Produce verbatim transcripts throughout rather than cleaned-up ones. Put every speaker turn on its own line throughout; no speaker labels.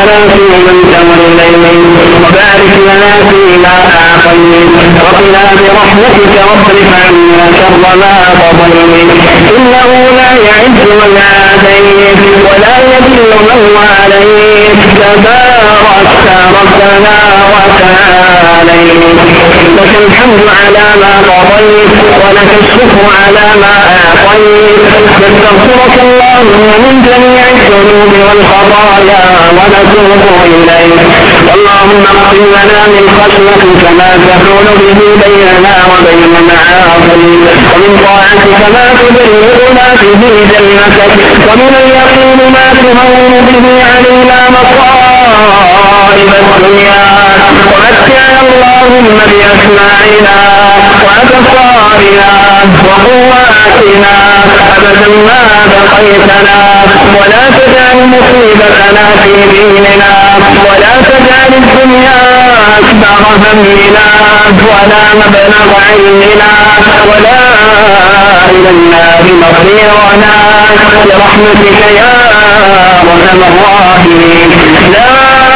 لنا فيمن توليت وبارك لنا فيما أعطيت وقنا برحمتك واصرف عنا شر ما قضيت إنه لا يعز من عاديت ولا يذل من واليت تباركت ربنا وتعاليت لك الحمد على ما قضيت ولك الشكر على ما أعطيت نستغفرك اللهم من جميع الذنوب والخطايا ونتوب إليك اللهم اغفر لنا من خشيتك ما تحول به بيننا وبين معاصيك ومن طاعتك ما تبلغنا به جنتك ومن اليقين ما تهون به علينا مصائب الدنيا ومتعنا اللهم بأسماعنا وأبصارنا وقواتنا أبدا ما بقيتنا ولا تجعل مصيبتنا في ديننا ولا تجعل الدنيا أكبر همنا ولا مبلغ علمنا ولا إلى النار مصيرنا برحمتك يا أرحم الراحمين لا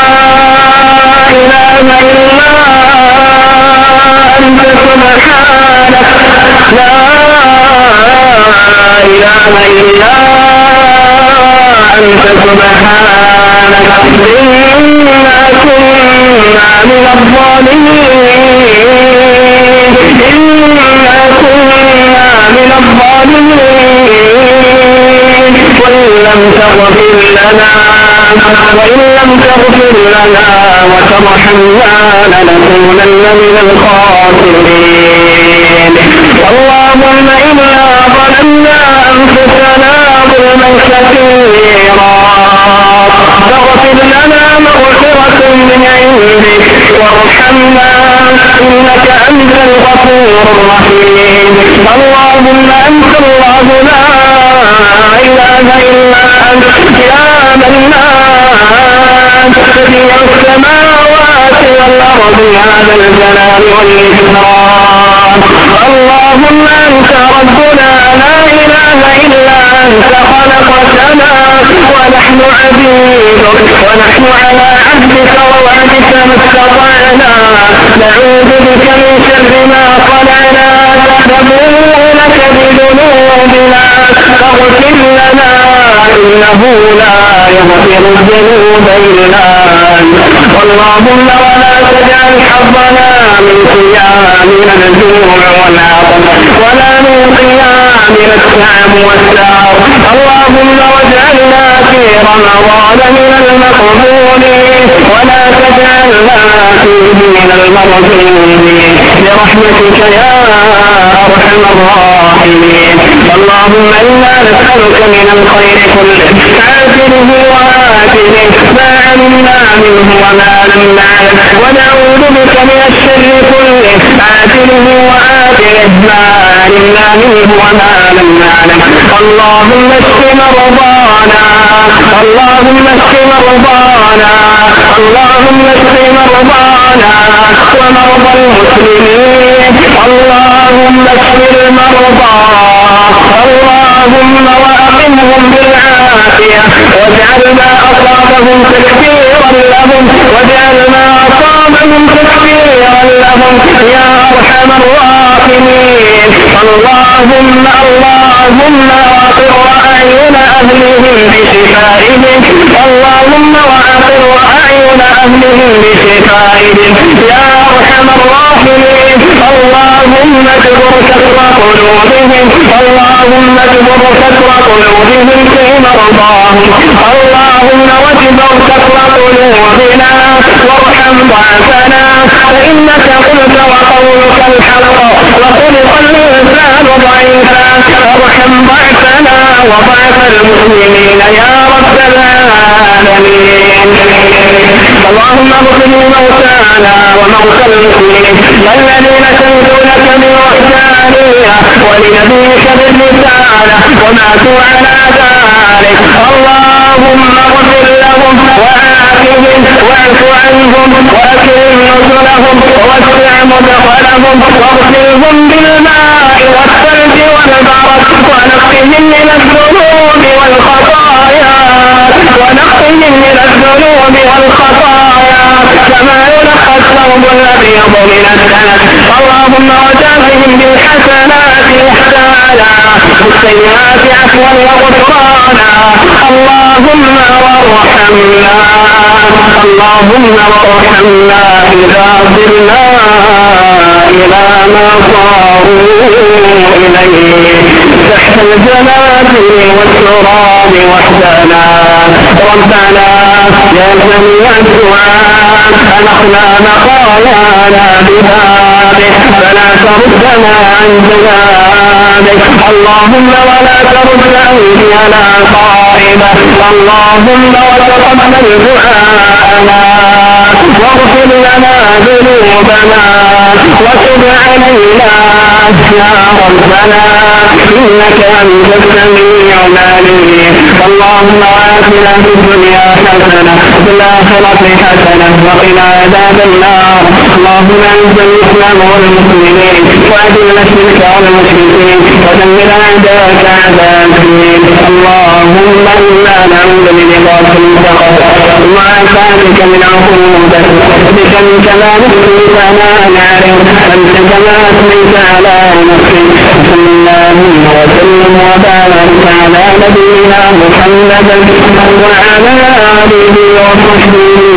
إله إلا أنت سبحانك لا إله إلا أنت سبحانك إنا كنا من الظالمين إنا كنا من الظالمين وإن لم تغفر لنا وإن لم تغفر لنا وترحمنا لنكونن من الخاسرين اللهم إنا ظلمنا أنفسنا ظلما كثيرا فاغفر لنا مغفرة من عندك وارحمنا إنك أنت الغفور الرحيم اللهم أنت الله لا إله إلا أنت يا منان بديع السماوات والأرض يا ذا الجلال والإكرام اللهم أنت ربنا لا إله إلا أنت خلقتنا ونحن عبيدك ونحن على عهدك ووعدك ما استطعنا نعوذ بك من شر ما صنعنا نبوء لك بذنوبنا فاغفر لنا إنه لا يغفر الذنوب إلا أنت اللهم ولا تجعل حظنا من صيامنا الجوع والعطش ولا من قيامنا التعب والسهر اللهم واجعلنا في رمضان من المقبولين ولا تجعلنا فيه من المرجوين برحمتك يا أرحم الراحمين اللهم إنا نسألك من الخير كله عاجله وآجله ما علمنا منه وما لم نعلم ونعوذ بك من الشر كله عاجله وآجله ما علمنا منه وما لم نعلم اللهم اشف مرضانا اللهم اشف مرضانا اللهم اشف مرضانا ومرضى المسلمين اللهم اشف المرضى اللهم وأقمهم بالعافية واجعل ما أصابهم تكفيرا لهم واجعل ما أصابهم تكفيرا لهم يا أرحم الراحمين اللهم اللهم وأقر أعين أهلهم بشفائهم اللهم وأقر أعين أهلهم بشفائهم يا أرحم الراحمين اللهم اجبر كسر قلوبهم اللهم اجبر كسر قلوبهم في مرضاهم اللهم واجبر كسر قلوبنا وارحم ضعفنا فإنك قلت وقولك الحق وخلق الإنسان ضعيفا ارحم ضعفنا وضعف المسلمين يا رب العالمين اللهم اغفر موتانا وموتى المسلمين الذين شهدوا لك بالوحدانية ولنبيك بالرسالة وماتوا على ذلك اللهم اغفر لهم وعافهم واعف عنهم واكرم نزلهم ووسع مدخلهم واغسلهم بالماء والثلج والبرد ونقهم من الذنوب والخطايا ونقهم من الذنوب والخطايا السيئات عفوا وغفرانا اللهم وارحمنا اللهم وارحمنا إذا صرنا إلى ما صاروا إليه تحت الجنات والتراب وحدنا ربنا يا سميع الدعاء أنحنا مقالانا ببابك فلا تردنا عن جنابك اللهم ولا ترد أيدينا خائبة اللهم وتقبل دعاءنا واغفر لنا ذنوبنا وتب علينا يا ربنا إنك أنت السميع العليم اللهم آتنا في الدنيا حسنة وفي الآخرة حسنة وقنا عذاب النار اللهم أعز الإسلام والمسلمين وأذل الشرك والمشركين ودمر أعداءك أعداء الدين اللهم إنا نعوذ بلقاء المنتقم وعافاتك من عقوبتك بك منك لا نحصي ثناء عليك أنت كما أثنيت على نفسك صلى الله وسلم وبارك على نبينا محمد وعلى آله وصحبه